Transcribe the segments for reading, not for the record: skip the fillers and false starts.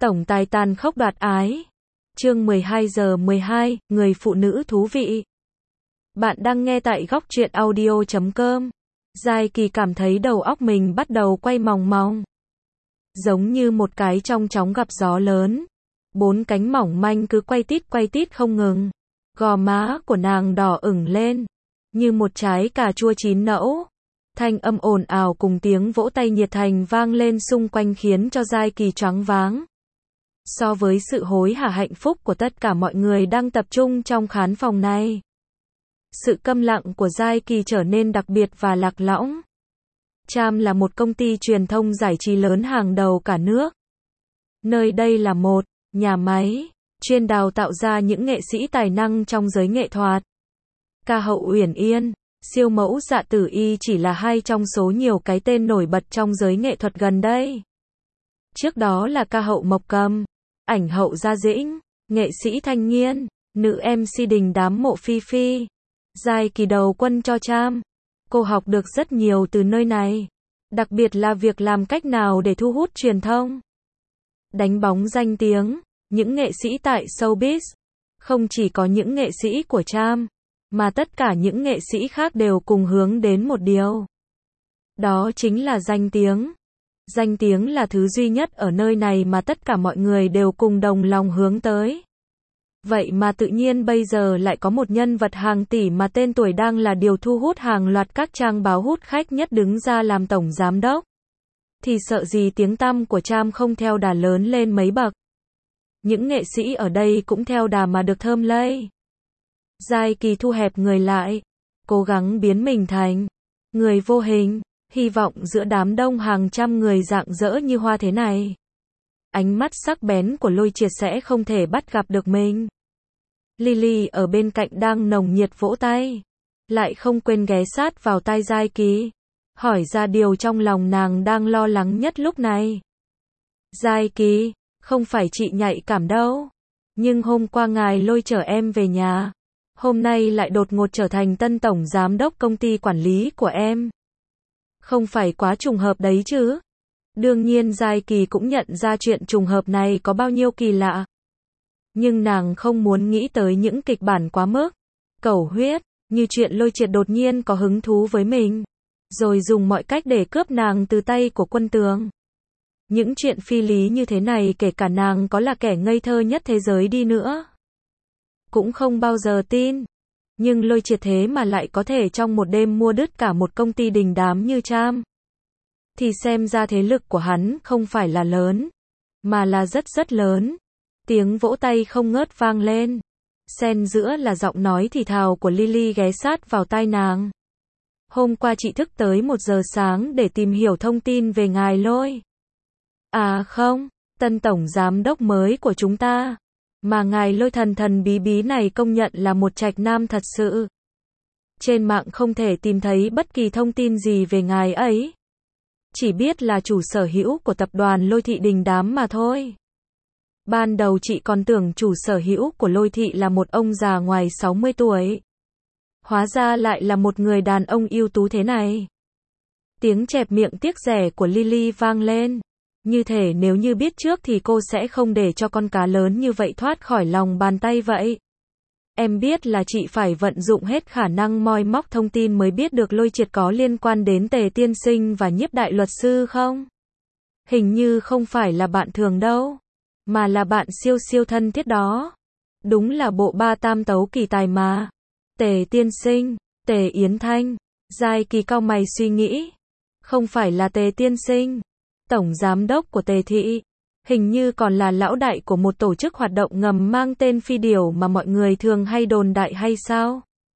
Tổng tài tàn khốc đoạt ái. Chương 12:12, người phụ nữ thú vị. Bạn đang nghe tại góc truyện audio.com. Giai Kỳ cảm thấy đầu óc mình bắt đầu quay mòng mòng. Giống như một cái trong chóng gặp gió lớn. Bốn cánh mỏng manh cứ quay tít không ngừng. Gò má của nàng đỏ ửng lên. Như một trái cà chua chín nẫu. Thanh âm ồn ào cùng tiếng vỗ tay nhiệt thành vang lên xung quanh khiến cho Giai Kỳ choáng váng. So với sự hối hả hạnh phúc của tất cả mọi người đang tập trung trong khán phòng này, sự câm lặng của Giai Kỳ trở nên đặc biệt và lạc lõng. Cham là một công ty truyền thông giải trí lớn hàng đầu cả nước. Nơi đây là một nhà máy chuyên đào tạo ra những nghệ sĩ tài năng trong giới nghệ thuật. Ca hậu Uyển Yên, siêu mẫu Dạ Tử Y chỉ là hai trong số nhiều cái tên nổi bật trong giới nghệ thuật gần đây. Trước đó là ca hậu Mộc Cầm, ảnh hậu Gia Dĩnh, nghệ sĩ Thanh Nghiên, nữ MC đình đám Mộ Phi Phi. Giai Kỳ đầu quân cho Cham. Cô học được rất nhiều từ nơi này. Đặc biệt là việc làm cách nào để thu hút truyền thông. Đánh bóng danh tiếng, những nghệ sĩ tại showbiz. Không chỉ có những nghệ sĩ của Cham, mà tất cả những nghệ sĩ khác đều cùng hướng đến một điều. Đó chính là danh tiếng. Danh tiếng là thứ duy nhất ở nơi này mà tất cả mọi người đều cùng đồng lòng hướng tới. Vậy mà tự nhiên bây giờ lại có một nhân vật hàng tỷ mà tên tuổi đang là điều thu hút hàng loạt các trang báo hút khách nhất đứng ra làm tổng giám đốc. Thì sợ gì tiếng tăm của Cham không theo đà lớn lên mấy bậc. Những nghệ sĩ ở đây cũng theo đà mà được thơm lây. Giai Kỳ thu hẹp người lại, cố gắng biến mình thành người vô hình, hy vọng giữa đám đông hàng trăm người rạng rỡ như hoa thế này. Ánh mắt sắc bén của Lôi Triệt sẽ không thể bắt gặp được mình. Lily ở bên cạnh đang nồng nhiệt vỗ tay, lại không quên ghé sát vào tai Giai Kỳ, hỏi ra điều trong lòng nàng đang lo lắng nhất lúc này. Giai Kỳ, không phải chị nhạy cảm đâu, nhưng hôm qua ngài Lôi chở em về nhà, hôm nay lại đột ngột trở thành tân tổng giám đốc công ty quản lý của em. Không phải quá trùng hợp đấy chứ? Đương nhiên Giai Kỳ cũng nhận ra chuyện trùng hợp này có bao nhiêu kỳ lạ. Nhưng nàng không muốn nghĩ tới những kịch bản quá mức cẩu huyết, như chuyện Lôi Triệt đột nhiên có hứng thú với mình, rồi dùng mọi cách để cướp nàng từ tay của Quân Tường. Những chuyện phi lý như thế này kể cả nàng có là kẻ ngây thơ nhất thế giới đi nữa, cũng không bao giờ tin. Nhưng Lôi Triệt thế mà lại có thể trong một đêm mua đứt cả một công ty đình đám như Cham. Thì xem ra thế lực của hắn không phải là lớn, mà là rất rất lớn. Tiếng vỗ tay không ngớt vang lên. Xen giữa là giọng nói thì thào của Lily ghé sát vào tai nàng. Hôm qua chị thức tới 1 giờ sáng để tìm hiểu thông tin về ngài Lôi. À không, tân tổng giám đốc mới của chúng ta. Mà ngài Lôi thần thần bí bí này công nhận là một trạch nam thật sự. Trên mạng không thể tìm thấy bất kỳ thông tin gì về ngài ấy. Chỉ biết là chủ sở hữu của tập đoàn Lôi Thị đình đám mà thôi. Ban đầu chị còn tưởng chủ sở hữu của Lôi Thị là một ông già ngoài 60 tuổi. Hóa ra lại là một người đàn ông ưu tú thế này. Tiếng chẹp miệng tiếc rẻ của Lily vang lên. Như thể nếu như biết trước thì cô sẽ không để cho con cá lớn như vậy thoát khỏi lòng bàn tay vậy. Em biết là chị phải vận dụng hết khả năng moi móc thông tin mới biết được Lôi Triệt có liên quan đến Tề tiên sinh và Nhiếp đại luật sư không? Hình như không phải là bạn thường đâu, mà là bạn siêu siêu thân thiết đó. Đúng là bộ ba tam tấu kỳ tài mà. Tề tiên sinh, Tề Yến Thanh. Giai Kỳ cau mày suy nghĩ. Không phải là Tề tiên sinh, tổng giám đốc của Tề Thị. Hình như còn là lão đại của một tổ chức hoạt động ngầm mang tên Phi Điểu mà mọi người thường hay đồn đại hay sao?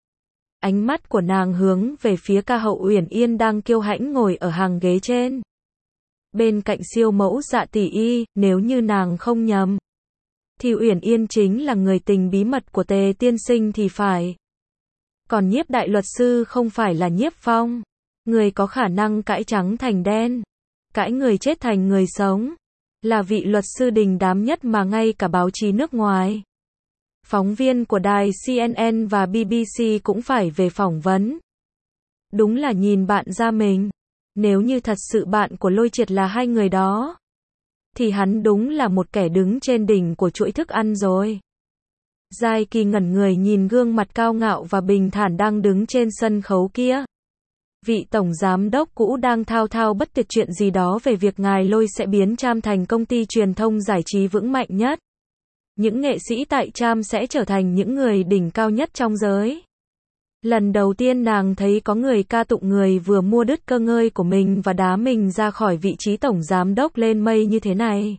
Ánh mắt của nàng hướng về phía ca hậu Uyển Yên đang kiêu hãnh ngồi ở hàng ghế trên. Bên cạnh siêu mẫu Dạ Tỷ Y, nếu như nàng không nhầm, thì Uyển Yên chính là người tình bí mật của Tề tiên sinh thì phải. Còn Nhiếp đại luật sư không phải là Nhiếp Phong, người có khả năng cãi trắng thành đen, cãi người chết thành người sống. Là vị luật sư đình đám nhất mà ngay cả báo chí nước ngoài, phóng viên của đài CNN và BBC cũng phải về phỏng vấn. Đúng là nhìn bạn ra mình. Nếu như thật sự bạn của Lôi Triệt là hai người đó, thì hắn đúng là một kẻ đứng trên đỉnh của chuỗi thức ăn rồi. Giai Kỳ ngẩn người nhìn gương mặt cao ngạo và bình thản đang đứng trên sân khấu kia. Vị tổng giám đốc cũ đang thao thao bất tuyệt chuyện gì đó về việc ngài Lôi sẽ biến Tram thành công ty truyền thông giải trí vững mạnh nhất. Những nghệ sĩ tại Tram sẽ trở thành những người đỉnh cao nhất trong giới. Lần đầu tiên nàng thấy có người ca tụng người vừa mua đứt cơ ngơi của mình và đá mình ra khỏi vị trí tổng giám đốc lên mây như thế này.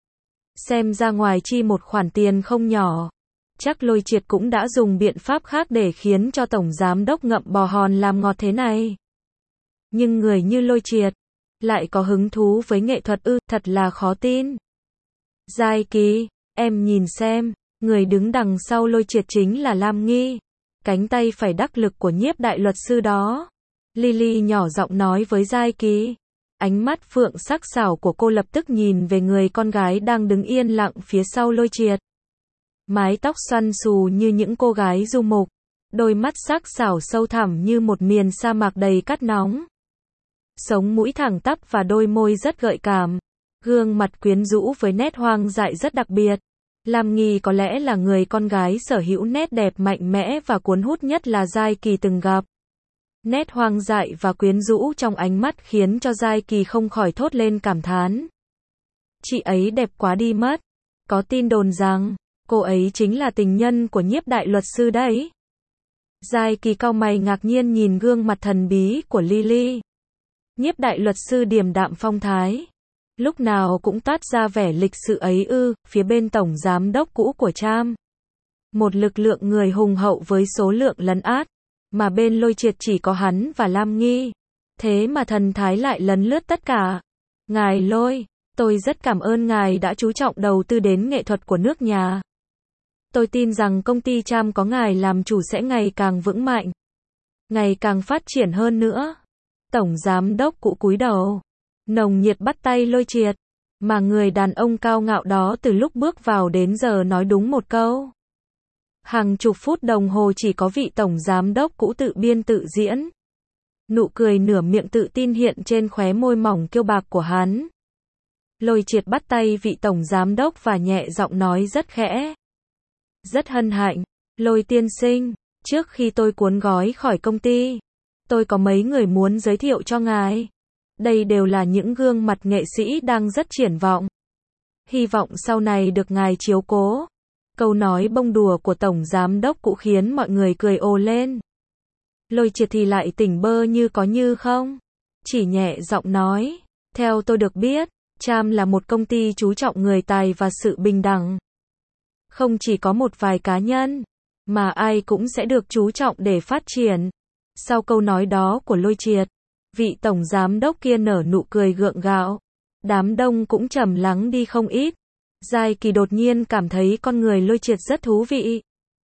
Xem ra ngoài chi một khoản tiền không nhỏ, chắc Lôi Triệt cũng đã dùng biện pháp khác để khiến cho tổng giám đốc ngậm bò hòn làm ngọt thế này. Nhưng người như Lôi Triệt lại có hứng thú với nghệ thuật ư, thật là khó tin. Giai Kỳ, em nhìn xem, người đứng đằng sau Lôi Triệt chính là Lam Nghi, cánh tay phải đắc lực của Nhiếp đại luật sư đó. Lily nhỏ giọng nói với Giai Kỳ. Ánh mắt phượng sắc sảo của cô lập tức nhìn về người con gái đang đứng yên lặng phía sau Lôi Triệt. Mái tóc xoăn xù như những cô gái du mục, đôi mắt sắc sảo sâu thẳm như một miền sa mạc đầy cát nóng. Sống mũi thẳng tắp và đôi môi rất gợi cảm, gương mặt quyến rũ với nét hoang dại rất đặc biệt. Lam Nghi có lẽ là người con gái sở hữu nét đẹp mạnh mẽ và cuốn hút nhất là Giai Kỳ từng gặp. Nét hoang dại và quyến rũ trong ánh mắt khiến cho Giai Kỳ không khỏi thốt lên cảm thán. Chị ấy đẹp quá đi mất. Có tin đồn rằng cô ấy chính là tình nhân của Nhiếp đại luật sư đấy. Giai Kỳ cau mày ngạc nhiên nhìn gương mặt thần bí của Lily. Nhiếp đại luật sư điềm đạm phong thái, lúc nào cũng toát ra vẻ lịch sự ấy ư, phía bên tổng giám đốc cũ của Tram. Một lực lượng người hùng hậu với số lượng lấn át, mà bên Lôi Triệt chỉ có hắn và Lam Nghi. Thế mà thần thái lại lấn lướt tất cả. Ngài Lôi, tôi rất cảm ơn ngài đã chú trọng đầu tư đến nghệ thuật của nước nhà. Tôi tin rằng công ty Tram có ngài làm chủ sẽ ngày càng vững mạnh, ngày càng phát triển hơn nữa. Tổng giám đốc cũ cúi đầu, nồng nhiệt bắt tay Lôi Triệt, mà người đàn ông cao ngạo đó từ lúc bước vào đến giờ nói đúng một câu. Hàng chục phút đồng hồ chỉ có vị tổng giám đốc cũ tự biên tự diễn. Nụ cười nửa miệng tự tin hiện trên khóe môi mỏng kiêu bạc của hắn. Lôi Triệt bắt tay vị tổng giám đốc và nhẹ giọng nói rất khẽ. Rất hân hạnh, Lôi tiên sinh, trước khi tôi cuốn gói khỏi công ty, tôi có mấy người muốn giới thiệu cho ngài. Đây đều là những gương mặt nghệ sĩ đang rất triển vọng. Hy vọng sau này được ngài chiếu cố. Câu nói bông đùa của tổng giám đốc cũ khiến mọi người cười ồ lên. Lôi Triệt thì lại tỉnh bơ như có như không. Chỉ nhẹ giọng nói, theo tôi được biết, Tram là một công ty chú trọng người tài và sự bình đẳng. Không chỉ có một vài cá nhân, mà ai cũng sẽ được chú trọng để phát triển. Sau câu nói đó của Lôi Triệt, vị tổng giám đốc kia nở nụ cười gượng gạo. Đám đông cũng trầm lắng đi không ít. Giai Kỳ đột nhiên cảm thấy con người Lôi Triệt rất thú vị.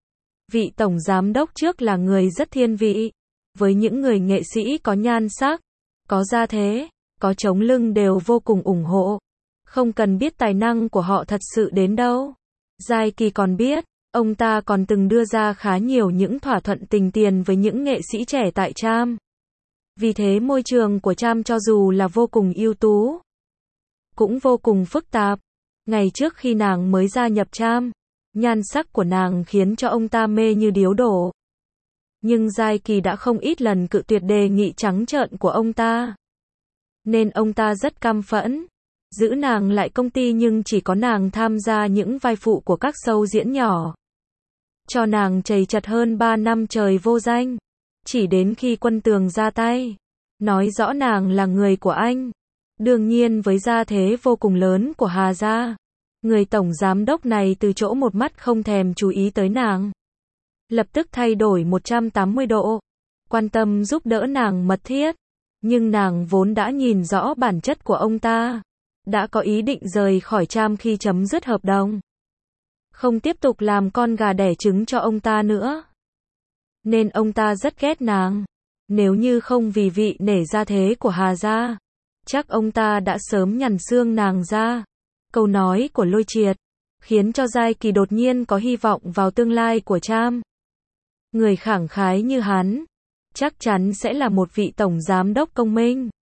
Vị tổng giám đốc trước là người rất thiên vị. Với những người nghệ sĩ có nhan sắc, có gia thế, có chống lưng đều vô cùng ủng hộ. Không cần biết tài năng của họ thật sự đến đâu. Giai Kỳ còn biết, ông ta còn từng đưa ra khá nhiều những thỏa thuận tình tiền với những nghệ sĩ trẻ tại Tram. Vì thế môi trường của Tram cho dù là vô cùng ưu tú, cũng vô cùng phức tạp. Ngày trước khi nàng mới gia nhập Tram, nhan sắc của nàng khiến cho ông ta mê như điếu đổ. Nhưng Giai Kỳ đã không ít lần cự tuyệt đề nghị trắng trợn của ông ta. Nên ông ta rất căm phẫn, giữ nàng lại công ty nhưng chỉ có nàng tham gia những vai phụ của các show diễn nhỏ. Cho nàng trầy trật hơn 3 năm trời vô danh. Chỉ đến khi Quân Tường ra tay, nói rõ nàng là người của anh. Đương nhiên với gia thế vô cùng lớn của Hà gia, người tổng giám đốc này từ chỗ một mắt không thèm chú ý tới nàng. Lập tức thay đổi 180 độ, quan tâm giúp đỡ nàng mật thiết. Nhưng nàng vốn đã nhìn rõ bản chất của ông ta, đã có ý định rời khỏi Tram khi chấm dứt hợp đồng. Không tiếp tục làm con gà đẻ trứng cho ông ta nữa. Nên ông ta rất ghét nàng. Nếu như không vì vị nể gia thế của Hà gia, chắc ông ta đã sớm nhằn xương nàng ra. Câu nói của Lôi Triệt khiến cho Giai Kỳ đột nhiên có hy vọng vào tương lai của Tram. Người khẳng khái như hắn chắc chắn sẽ là một vị tổng giám đốc công minh.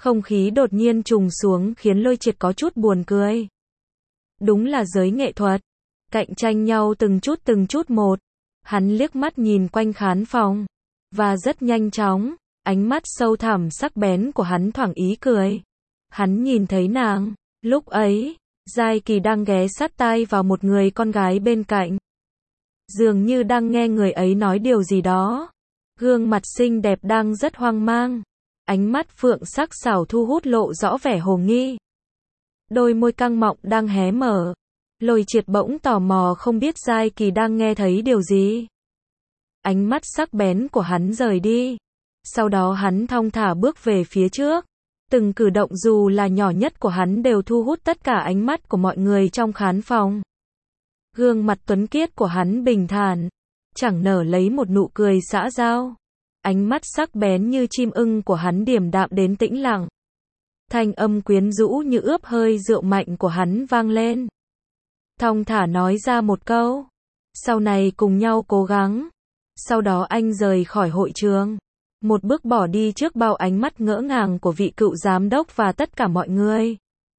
Không khí đột nhiên trùng xuống khiến Lôi Triệt có chút buồn cười. Đúng là giới nghệ thuật, cạnh tranh nhau từng chút một. Hắn liếc mắt nhìn quanh khán phòng, và rất nhanh chóng, ánh mắt sâu thẳm sắc bén của hắn thoảng ý cười. Hắn nhìn thấy nàng, lúc ấy, Giai Kỳ đang ghé sát tai vào một người con gái bên cạnh. Dường như đang nghe người ấy nói điều gì đó. Gương mặt xinh đẹp đang rất hoang mang. Ánh mắt phượng sắc sảo thu hút lộ rõ vẻ hồ nghi. Đôi môi căng mọng đang hé mở. Lôi Triệt bỗng tò mò không biết Giai Kỳ đang nghe thấy điều gì. Ánh mắt sắc bén của hắn rời đi. Sau đó hắn thong thả bước về phía trước. Từng cử động dù là nhỏ nhất của hắn đều thu hút tất cả ánh mắt của mọi người trong khán phòng. Gương mặt tuấn kiết của hắn bình thản, chẳng nở lấy một nụ cười xã giao. Ánh mắt sắc bén như chim ưng của hắn điềm đạm đến tĩnh lặng. Thanh âm quyến rũ như ướp hơi rượu mạnh của hắn vang lên. Thong thả nói ra một câu. Sau này cùng nhau cố gắng. Sau đó anh rời khỏi hội trường. Một bước bỏ đi trước bao ánh mắt ngỡ ngàng của vị cựu giám đốc và tất cả mọi người.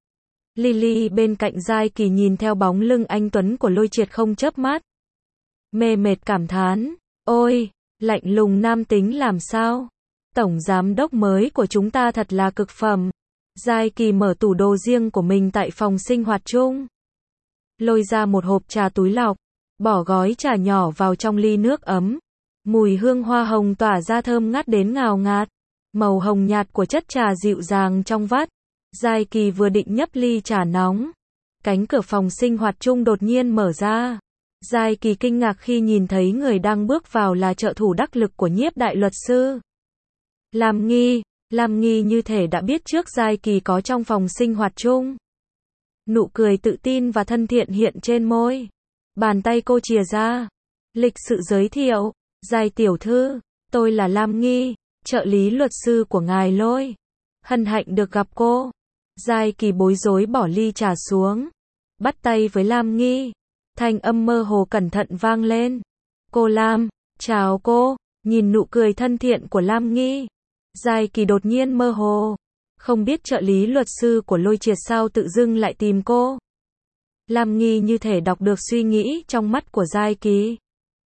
Lily bên cạnh Giai Kỳ nhìn theo bóng lưng anh tuấn của Lôi Triệt không chớp mắt. Mê mệt cảm thán. Ôi, lạnh lùng nam tính làm sao? Tổng giám đốc mới của chúng ta thật là cực phẩm. Giai Kỳ mở tủ đồ riêng của mình tại phòng sinh hoạt chung. Lôi ra một hộp trà túi lọc. Bỏ gói trà nhỏ vào trong ly nước ấm. Mùi hương hoa hồng tỏa ra thơm ngát đến ngào ngạt. Màu hồng nhạt của chất trà dịu dàng trong vắt. Giai Kỳ vừa định nhấp ly trà nóng. Cánh cửa phòng sinh hoạt chung đột nhiên mở ra. Giai Kỳ kinh ngạc khi nhìn thấy người đang bước vào là trợ thủ đắc lực của Nhiếp đại luật sư. Lam Nghi như thể đã biết trước Giai Kỳ có trong phòng sinh hoạt chung. Nụ cười tự tin và thân thiện hiện trên môi. Bàn tay cô chìa ra. Lịch sự giới thiệu. Giai tiểu thư, tôi là Lam Nghi, trợ lý luật sư của ngài Lôi. Hân hạnh được gặp cô. Giai Kỳ bối rối bỏ ly trà xuống. Bắt tay với Lam Nghi. Thanh âm mơ hồ cẩn thận vang lên. Cô Lam, chào cô. Nhìn nụ cười thân thiện của Lam Nghi. Giai Kỳ đột nhiên mơ hồ. Không biết trợ lý luật sư của Lôi Triệt sao tự dưng lại tìm cô. Lam Nghi như thể đọc được suy nghĩ trong mắt của Giai Kỳ.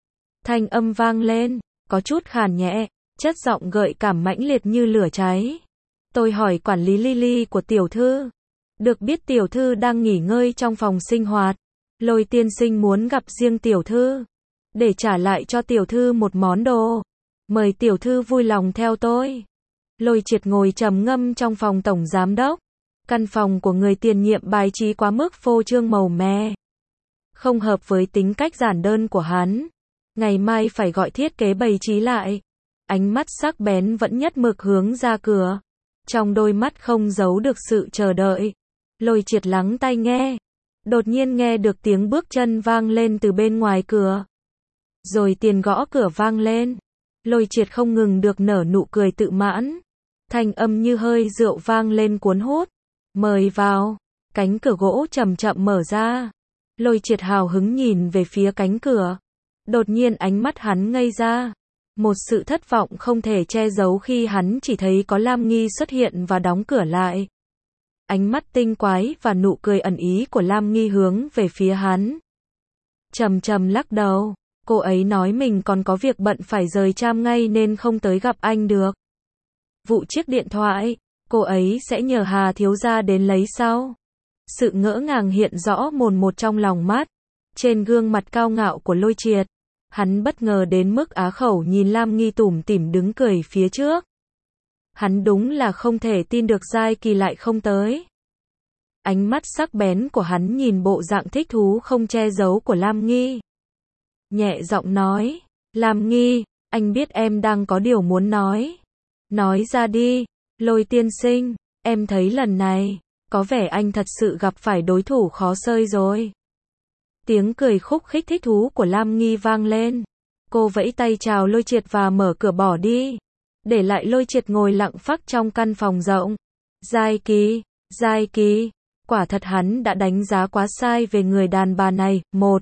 Thanh âm vang lên, có chút khàn nhẹ, chất giọng gợi cảm mãnh liệt như lửa cháy. Tôi hỏi quản lý Lily của tiểu thư. Được biết tiểu thư đang nghỉ ngơi trong phòng sinh hoạt. Lôi tiên sinh muốn gặp riêng tiểu thư. Để trả lại cho tiểu thư một món đồ. Mời tiểu thư vui lòng theo tôi. Lôi Triệt ngồi trầm ngâm trong phòng tổng giám đốc. Căn phòng của người tiền nhiệm bài trí quá mức phô trương màu mè. Không hợp với tính cách giản đơn của hắn. Ngày mai phải gọi thiết kế bày trí lại. Ánh mắt sắc bén vẫn nhất mực hướng ra cửa. Trong đôi mắt không giấu được sự chờ đợi. Lôi Triệt lắng tai nghe. Đột nhiên nghe được tiếng bước chân vang lên từ bên ngoài cửa. Rồi tiền gõ cửa vang lên. Lôi Triệt không ngừng được nở nụ cười tự mãn. Thanh âm như hơi rượu vang lên cuốn hút. Mời vào. Cánh cửa gỗ chậm chậm mở ra. Lôi Triệt hào hứng nhìn về phía cánh cửa. Đột nhiên ánh mắt hắn ngây ra. Một sự thất vọng không thể che giấu khi hắn chỉ thấy có Lam Nghi xuất hiện và đóng cửa lại. Ánh mắt tinh quái và nụ cười ẩn ý của Lam Nghi hướng về phía hắn. Trầm trầm lắc đầu. Cô ấy nói mình còn có việc bận phải rời Cham ngay nên không tới gặp anh được. Vụ chiếc điện thoại, cô ấy sẽ nhờ Hà thiếu gia đến lấy sau. Sự ngỡ ngàng hiện rõ mồn một trong lòng mắt. Trên gương mặt cao ngạo của Lôi Triệt. Hắn bất ngờ đến mức á khẩu nhìn Lam Nghi tủm tỉm đứng cười phía trước. Hắn đúng là không thể tin được Giai Kỳ lại không tới. Ánh mắt sắc bén của hắn nhìn bộ dạng thích thú không che giấu của Lam Nghi. Nhẹ giọng nói, Lam Nghi, anh biết em đang có điều muốn nói. Nói ra đi, Lôi tiên sinh, em thấy lần này, có vẻ anh thật sự gặp phải đối thủ khó xơi rồi. Tiếng cười khúc khích thích thú của Lam Nghi vang lên. Cô vẫy tay chào Lôi Triệt và mở cửa bỏ đi. Để lại Lôi Triệt ngồi lặng phắc trong căn phòng rộng. Giai Kỳ, quả thật hắn đã đánh giá quá sai về người đàn bà này.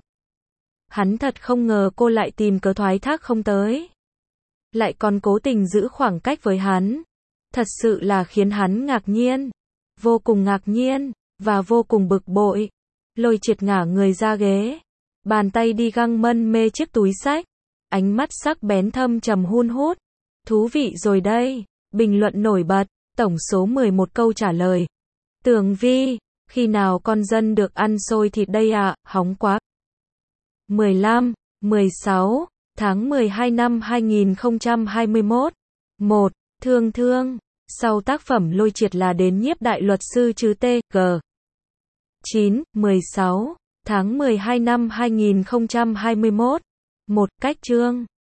Hắn thật không ngờ cô lại tìm cớ thoái thác không tới. Lại còn cố tình giữ khoảng cách với hắn. Thật sự là khiến hắn ngạc nhiên. Vô cùng ngạc nhiên, và vô cùng bực bội. Lôi triệt ngả người ra ghế. Bàn tay đi găng mân mê chiếc túi xách. Ánh mắt sắc bén thâm trầm hun hút. Thú vị rồi đây. Bình luận nổi bật. Tổng số 11 câu trả lời. Tường Vi, khi nào con dân được ăn xôi thịt đây ạ, hóng quá. 15, 16, tháng 12 năm 2021. 1. Thương Thương. Sau tác phẩm Lôi triệt là đến nhiếp đại luật sư chứ T.G. 9, 16, tháng 12 năm 2021. 1. Cách chương.